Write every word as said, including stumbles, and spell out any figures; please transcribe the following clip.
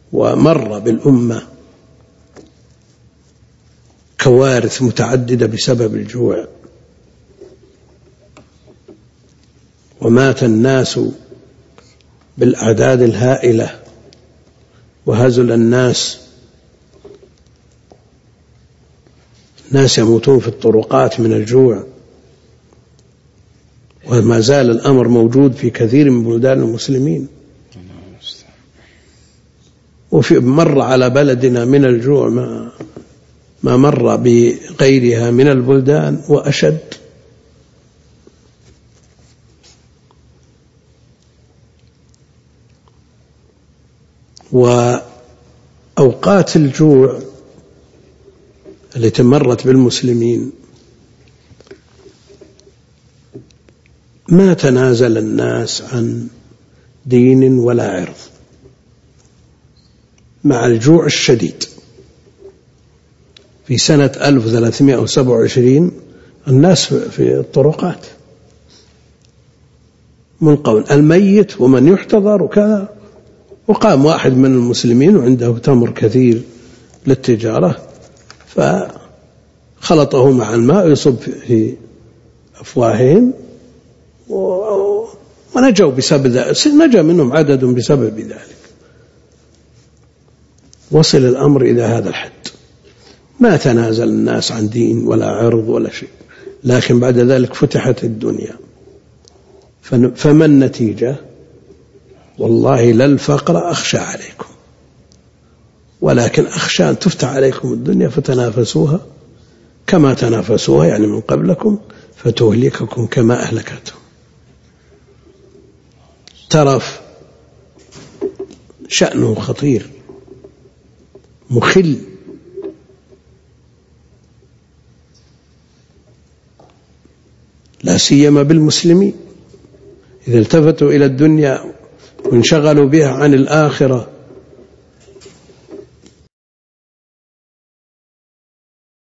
ومر بالأمة كوارث متعددة بسبب الجوع، ومات الناس بالأعداد الهائلة، وهزل الناس الناس يموتون في الطرقات من الجوع، وما زال الأمر موجود في كثير من بلدان المسلمين. وفي مر على بلدنا من الجوع ما ما مر بغيرها من البلدان وأشد. وأوقات الجوع التي مرت بالمسلمين ما تنازل الناس عن دين ولا عرض مع الجوع الشديد. في سنة ألف وثلاثمائة وسبعة وعشرين الناس في الطرقات منقون، الميت ومن يحتضر وكذا. وقام واحد من المسلمين وعنده تمر كثير للتجارة فخلطه مع الماء يصب في أفواههم ونجوا بسبب ذلك، نجا منهم عدد بسبب ذلك. وصل الأمر إلى هذا الحد، ما تنازل الناس عن دين ولا عرض ولا شيء. لكن بعد ذلك فتحت الدنيا، فما النتيجة؟ والله لا الفقر أخشى عليكم، ولكن أخشى أن تفتح عليكم الدنيا فتنافسوها كما تنافسوها يعني من قبلكم فتهلككم كما أهلكتهم. ترف شأنه خطير مخل، لا سيما بالمسلمين إذا التفتوا إلى الدنيا وانشغلوا بها عن الآخرة